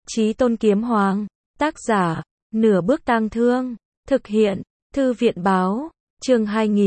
Chí Tôn Kiếm Hoàng, tác giả, Nửa Bước Tang Thương, thực hiện, Thư viện báo, chương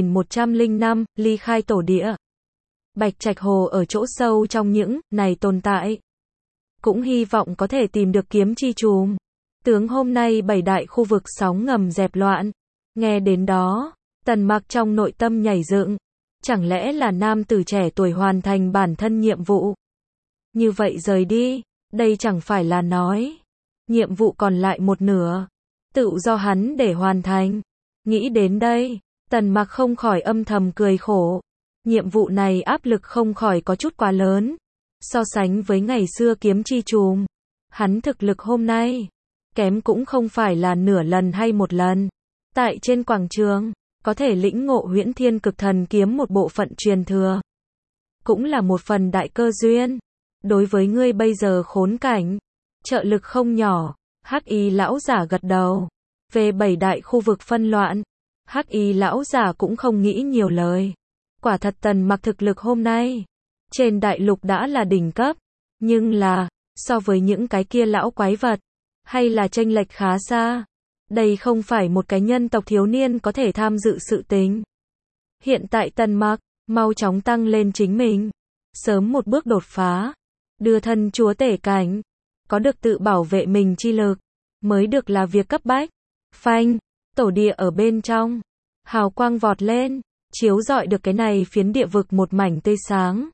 2105, ly khai tổ địa. Bạch Trạch Hồ ở chỗ sâu trong những này tồn tại. Cũng hy vọng có thể tìm được kiếm chi trùm. Tướng hôm nay 7 đại khu vực sóng ngầm dẹp loạn. Nghe đến đó, Tần Mặc trong nội tâm nhảy dựng. Chẳng lẽ là nam tử trẻ tuổi hoàn thành bản thân nhiệm vụ? Như vậy rời đi, đây chẳng phải là nói. Nhiệm vụ còn lại một nửa. Tự do hắn để hoàn thành. Nghĩ đến đây, Tần Mặc không khỏi âm thầm cười khổ. Nhiệm vụ này áp lực không khỏi có chút quá lớn. So sánh với ngày xưa kiếm chi trùm, hắn thực lực hôm nay, kém cũng không phải là nửa lần hay một lần. Tại trên quảng trường, có thể lĩnh ngộ Huyễn Thiên Cực Thần Kiếm một bộ phận truyền thừa. Cũng là một phần đại cơ duyên. Đối với ngươi bây giờ khốn cảnh, trợ lực không nhỏ. Hắc Y lão giả gật đầu. Về 7 đại khu vực phân loạn, Hắc Y lão giả cũng không nghĩ nhiều lời. Quả thật Tần Mặc thực lực hôm nay, trên đại lục đã là đỉnh cấp. Nhưng là, so với những cái kia lão quái vật, hay là chênh lệch khá xa. Đây không phải một cái nhân tộc thiếu niên có thể tham dự sự tình. Hiện tại Tần Mặc, mau chóng tăng lên chính mình. Sớm một bước đột phá. Đưa thân chúa tể cảnh. Có được tự bảo vệ mình chi lực. Mới được là việc cấp bách. Phanh, tổ địa ở bên trong. Hào quang vọt lên. Chiếu rọi được cái này phiến địa vực một mảnh tươi sáng.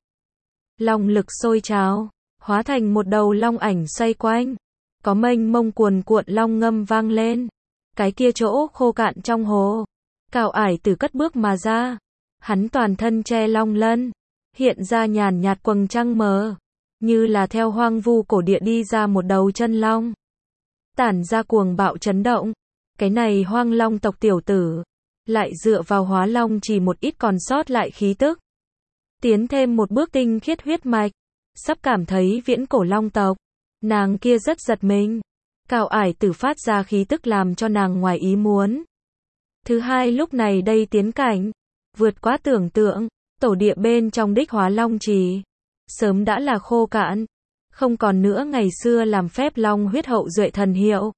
Long lực sôi trào. Hóa thành một đầu long ảnh xoay quanh. Có mênh mông cuồn cuộn long ngâm vang lên. Cái kia chỗ khô cạn trong hồ. Cào Ải Tử cất bước mà ra. Hắn toàn thân che long lân. Hiện ra nhàn nhạt quầng trăng mờ. Như là theo hoang vu cổ địa đi ra một đầu chân long. Tản ra cuồng bạo chấn động. Cái này hoang long tộc tiểu tử. Lại dựa vào hóa long chỉ một ít còn sót lại khí tức. Tiến thêm một bước tinh khiết huyết mạch. Sắp cảm thấy viễn cổ long tộc. Nàng kia rất giật mình. Cào Ải Tử phát ra khí tức làm cho nàng ngoài ý muốn. Thứ hai lúc này đây tiến cảnh. Vượt quá tưởng tượng. Tổ địa bên trong đích hóa long trì. Sớm đã là khô cạn. Không còn nữa ngày xưa làm phép long huyết hậu duệ thần hiệu.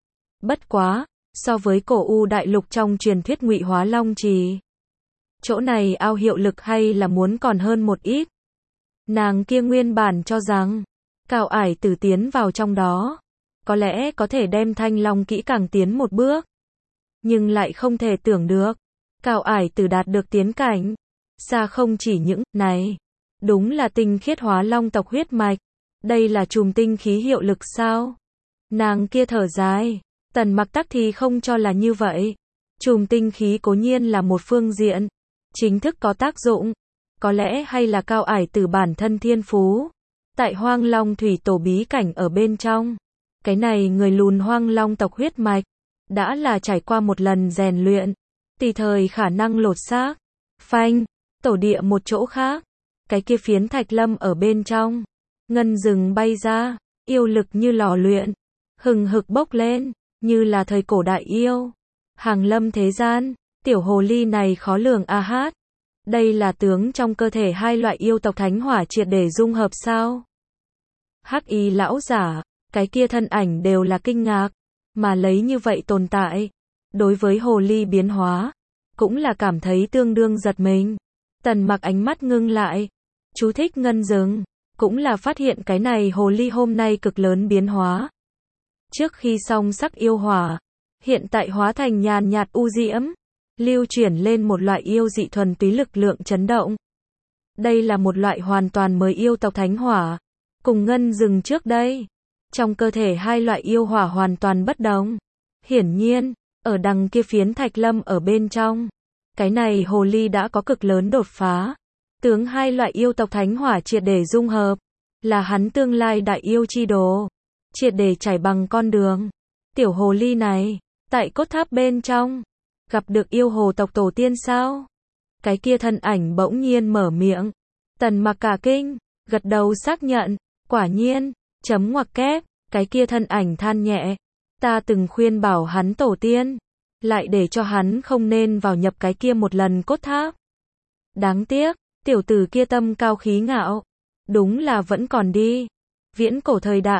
Bất quá, so với cổ u đại lục trong truyền thuyết ngụy hóa long trì. Chỗ này ao hiệu lực hay là muốn còn hơn một ít. Nàng kia nguyên bản cho rằng, Cào Ải Tử tiến vào trong đó. Có lẽ có thể đem thanh long kỹ càng tiến một bước. Nhưng lại không thể tưởng được. Cào Ải Tử đạt được tiến cảnh. Xa không chỉ những này. Đúng là tinh khiết hóa long tộc huyết mạch. Đây là chùm tinh khí hiệu lực sao? Nàng kia thở dài. Tần Mặc tắc thì không cho là như vậy. Chùm tinh khí cố nhiên là một phương diện. Chính thức có tác dụng. Có lẽ hay là Cào Ải Tử bản thân thiên phú. Tại hoang long thủy tổ bí cảnh ở bên trong. Cái này người lùn hoang long tộc huyết mạch. Đã là trải qua một lần rèn luyện. Tùy thời khả năng lột xác. Phanh, tổ địa một chỗ khác. Cái kia phiến thạch lâm ở bên trong. Ngân rừng bay ra. Yêu lực như lò luyện. Hừng hực bốc lên. Như là thời cổ đại yêu. Hàng lâm thế gian. Tiểu hồ ly này khó lường a hát. Đây là tướng trong cơ thể hai loại yêu tộc thánh hỏa triệt để dung hợp sao? Hắc Y lão giả. Cái kia thân ảnh đều là kinh ngạc. Mà lấy như vậy tồn tại. Đối với hồ ly biến hóa. Cũng là cảm thấy tương đương giật mình. Tần Mặc ánh mắt ngưng lại. Chú thích ngân rừng. Cũng là phát hiện cái này hồ ly hôm nay cực lớn biến hóa. Trước khi song sắc yêu hỏa. Hiện tại hóa thành nhàn nhạt u diễm. Lưu chuyển lên một loại yêu dị thuần túy lực lượng chấn động. Đây là một loại hoàn toàn mới yêu tộc thánh hỏa. Cùng ngân rừng trước đây. Trong cơ thể hai loại yêu hỏa hoàn toàn bất đồng. Hiển nhiên, ở đằng kia phiến thạch lâm ở bên trong. Cái này hồ ly đã có cực lớn đột phá. Tướng hai loại yêu tộc thánh hỏa triệt để dung hợp. Là hắn tương lai đại yêu chi đồ. Triệt để trải bằng con đường. Tiểu hồ ly này, tại cốt tháp bên trong. Gặp được yêu hồ tộc tổ tiên sao? Cái kia thân ảnh bỗng nhiên mở miệng. Tần Mặc cả kinh, gật đầu xác nhận. Quả nhiên, chấm ngoặc kép. Cái kia thân ảnh than nhẹ. Ta từng khuyên bảo hắn tổ tiên. Lại để cho hắn không nên vào nhập cái kia một lần cốt tháp. Đáng tiếc, tiểu tử kia tâm cao khí ngạo. Đúng là vẫn còn đi. Viễn cổ thời đại,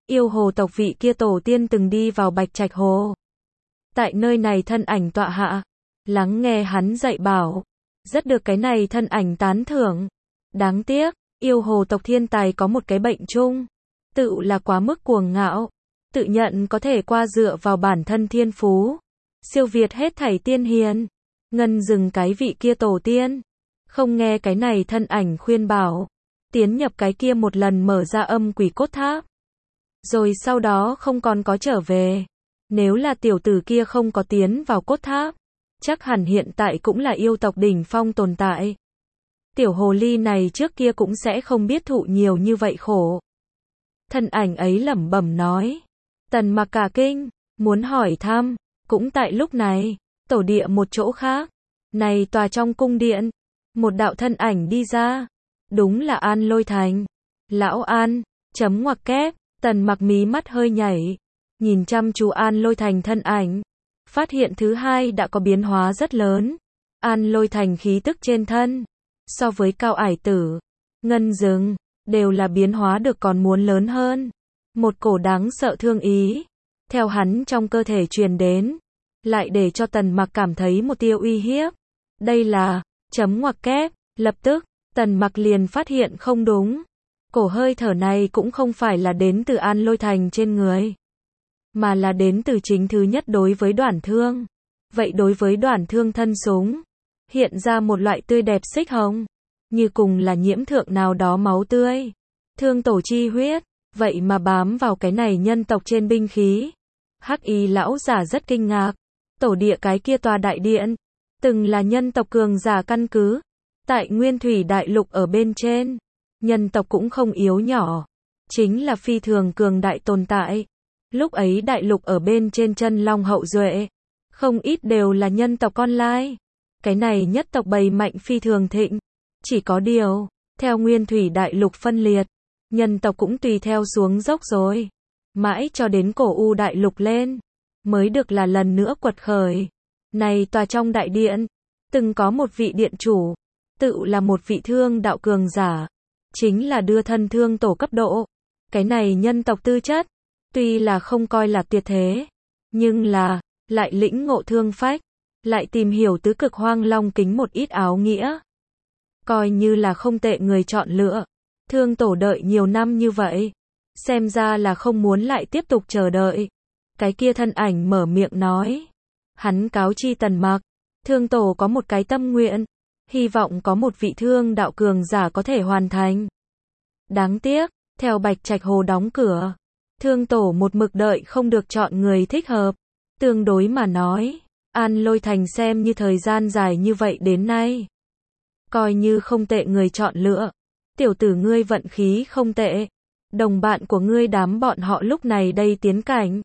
yêu hồ tộc vị kia tổ tiên từng đi vào Bạch Trạch Hồ. Tại nơi này thân ảnh tọa hạ, lắng nghe hắn dạy bảo, rất được cái này thân ảnh tán thưởng. Đáng tiếc, yêu hồ tộc thiên tài có một cái bệnh chung, tự là quá mức cuồng ngạo, tự nhận có thể qua dựa vào bản thân thiên phú, siêu việt hết thảy tiên hiền. Ngân dừng cái vị kia tổ tiên, không nghe cái này thân ảnh khuyên bảo, tiến nhập cái kia một lần mở ra âm quỷ cốt tháp. Rồi sau đó không còn có trở về. Nếu là tiểu tử kia không có tiến vào cốt tháp, chắc hẳn hiện tại cũng là yêu tộc đỉnh phong tồn tại. Tiểu hồ ly này trước kia cũng sẽ không biết thụ nhiều như vậy khổ. Thân ảnh ấy lẩm bẩm nói. Tần Mặc cả kinh, muốn hỏi thăm, cũng tại lúc này, tổ địa một chỗ khác, này tòa trong cung điện, một đạo thân ảnh đi ra, đúng là An Lôi Thành. Lão An, chấm ngoặc kép, Tần Mặc mí mắt hơi nhảy, nhìn chăm chú An Lôi Thành thân ảnh, phát hiện thứ hai đã có biến hóa rất lớn. An Lôi Thành khí tức trên thân, so với Cao Ải Tử, Ngân Dừng, đều là biến hóa được còn muốn lớn hơn. Một cổ đáng sợ thương ý, theo hắn trong cơ thể truyền đến, lại để cho Tần Mặc cảm thấy một tia uy hiếp. Đây là, chấm ngoặc kép, lập tức, Tần Mặc liền phát hiện không đúng. Cổ hơi thở này cũng không phải là đến từ An Lôi Thành trên người, mà là đến từ chính thứ nhất đối với Đoản Thương. Vậy đối với Đoản Thương thân súng, hiện ra một loại tươi đẹp xích hồng, như cùng là nhiễm thượng nào đó máu tươi. Thương tổ chi huyết, vậy mà bám vào cái này nhân tộc trên binh khí. Hắc Y lão giả rất kinh ngạc. Tổ địa cái kia tòa đại điện, từng là nhân tộc cường giả căn cứ. Tại Nguyên Thủy Đại Lục ở bên trên, nhân tộc cũng không yếu nhỏ, chính là phi thường cường đại tồn tại. Lúc ấy đại lục ở bên trên chân long hậu duệ, không ít đều là nhân tộc con lai. Cái này nhất tộc bầy mạnh phi thường thịnh. Chỉ có điều, theo Nguyên Thủy Đại Lục phân liệt, nhân tộc cũng tùy theo xuống dốc rồi. Mãi cho đến cổ U Đại Lục lên, mới được là lần nữa quật khởi. Này tòa trong đại điện, từng có một vị điện chủ, tự là một vị thương đạo cường giả, chính là đưa thân thương tổ cấp độ. Cái này nhân tộc tư chất, tuy là không coi là tuyệt thế, nhưng là, lại lĩnh ngộ thương phách, lại tìm hiểu tứ cực hoang long kính một ít áo nghĩa. Coi như là không tệ người chọn lựa. Thương tổ đợi nhiều năm như vậy, xem ra là không muốn lại tiếp tục chờ đợi. Cái kia thân ảnh mở miệng nói. Hắn cáo chi Tần Mặc, thương tổ có một cái tâm nguyện, hy vọng có một vị thương đạo cường giả có thể hoàn thành. Đáng tiếc, theo Bạch Trạch Hồ đóng cửa, thương tổ một mực đợi không được chọn người thích hợp. Tương đối mà nói, An Lôi Thành xem như thời gian dài như vậy đến nay, coi như không tệ người chọn lựa. Tiểu tử ngươi vận khí không tệ, đồng bạn của ngươi đám bọn họ lúc này đây tiến cảnh,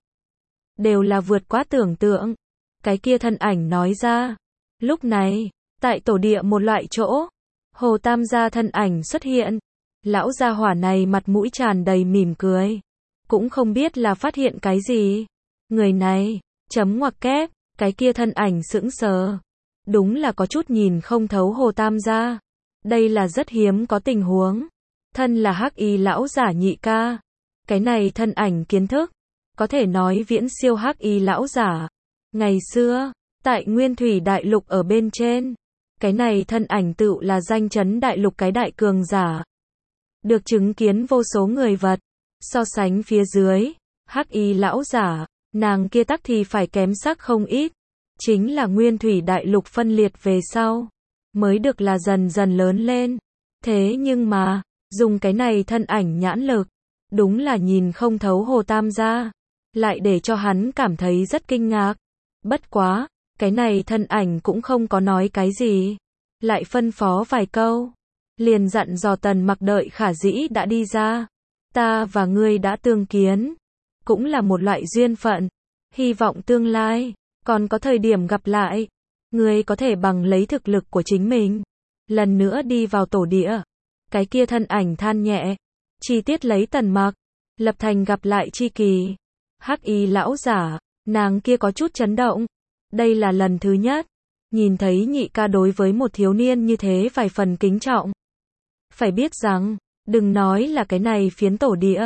đều là vượt quá tưởng tượng. Cái kia thân ảnh nói ra. Lúc này, tại tổ địa một loại chỗ, Hồ Tam gia thân ảnh xuất hiện. Lão gia hỏa này mặt mũi tràn đầy mỉm cười, cũng không biết là phát hiện cái gì. Người này, chấm ngoặc kép, cái kia thân ảnh sững sờ. Đúng là có chút nhìn không thấu Hồ Tam gia. Đây là rất hiếm có tình huống. Thân là Hắc Y lão giả nhị ca. Cái này thân ảnh kiến thức, có thể nói viễn siêu Hắc Y lão giả. Ngày xưa, tại Nguyên Thủy Đại Lục ở bên trên, cái này thân ảnh tự là danh chấn đại lục cái đại cường giả. Được chứng kiến vô số người vật. So sánh phía dưới, Hắc Y lão giả, nàng kia tắc thì phải kém sắc không ít. Chính là Nguyên Thủy Đại Lục phân liệt về sau, mới được là dần dần lớn lên. Thế nhưng mà, dùng cái này thân ảnh nhãn lực, đúng là nhìn không thấu Hồ Tam gia, lại để cho hắn cảm thấy rất kinh ngạc. Bất quá, cái này thân ảnh cũng không có nói cái gì, lại phân phó vài câu, liền dặn dò Tần Mặc đợi Khả Dĩ đã đi ra. Ta và ngươi đã tương kiến, cũng là một loại duyên phận, hy vọng tương lai, còn có thời điểm gặp lại, ngươi có thể bằng lấy thực lực của chính mình, lần nữa đi vào tổ địa. Cái kia thân ảnh than nhẹ, chi tiết lấy Tần Mặc, lập thành gặp lại chi kỳ. Hắc Y lão giả, nàng kia có chút chấn động. Đây là lần thứ nhất, nhìn thấy nhị ca đối với một thiếu niên như thế vài phần kính trọng. Phải biết rằng, đừng nói là cái này phiến tổ địa,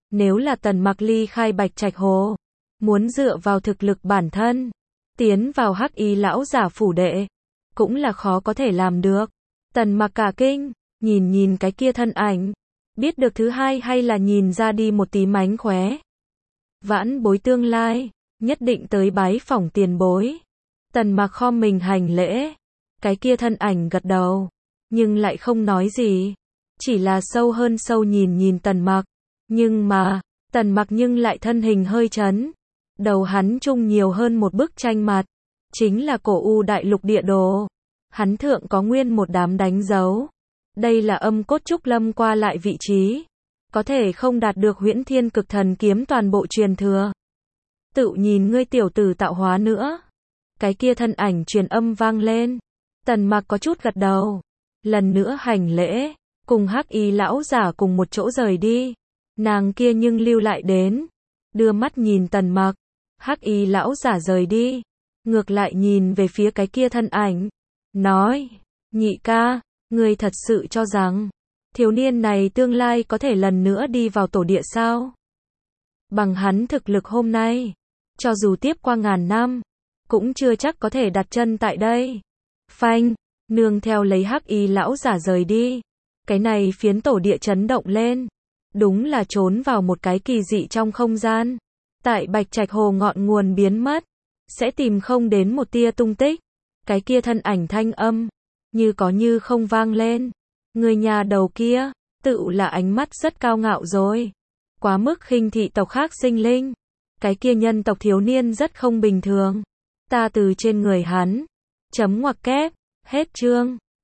Nếu là Tần Mặc ly khai Bạch Trạch Hồ, muốn dựa vào thực lực bản thân, tiến vào Hắc Y lão giả phủ đệ, cũng là khó có thể làm được. Tần Mặc cả kinh, nhìn cái kia thân ảnh, biết được thứ hai hay là nhìn ra đi một tí mánh khóe. Vãn bối tương lai, nhất định tới bái phỏng tiền bối. Tần Mặc khom mình hành lễ, cái kia thân ảnh gật đầu, nhưng lại không nói gì, chỉ là sâu hơn sâu nhìn Tần Mặc. Nhưng mà, Tần Mặc nhưng lại thân hình hơi chấn, đầu hắn trung nhiều hơn một bức tranh mặt, chính là Cổ U đại lục địa đồ. Hắn thượng có nguyên một đám đánh dấu. Đây là âm cốt trúc lâm qua lại vị trí, có thể không đạt được Huyễn Thiên Cực Thần kiếm toàn bộ truyền thừa. Tự nhìn ngươi tiểu tử tạo hóa nữa. Cái kia thân ảnh truyền âm vang lên. Tần Mặc có chút gật đầu, lần nữa hành lễ, cùng Hắc Y lão giả cùng một chỗ rời đi. Nàng kia nhưng lưu lại đến, đưa mắt nhìn Tần Mặc. Hắc Y lão giả rời đi, ngược lại nhìn về phía cái kia thân ảnh, nói: "Nhị ca, ngươi thật sự cho rằng thiếu niên này tương lai có thể lần nữa đi vào tổ địa sao? Bằng hắn thực lực hôm nay, cho dù tiếp qua ngàn năm, cũng chưa chắc có thể đặt chân tại đây." Phanh, nương theo lấy Hắc Y lão giả rời đi, cái này phiến tổ địa chấn động lên, đúng là trốn vào một cái kỳ dị trong không gian. Tại Bạch Trạch Hồ ngọn nguồn biến mất, sẽ tìm không đến một tia tung tích. Cái kia thân ảnh thanh âm, như có như không vang lên. Người nhà đầu kia, tự là ánh mắt rất cao ngạo rồi. Quá mức khinh thị tộc khác sinh linh. Cái kia nhân tộc thiếu niên rất không bình thường. Ta từ trên người hắn. Chấm ngoặc kép, hết chương.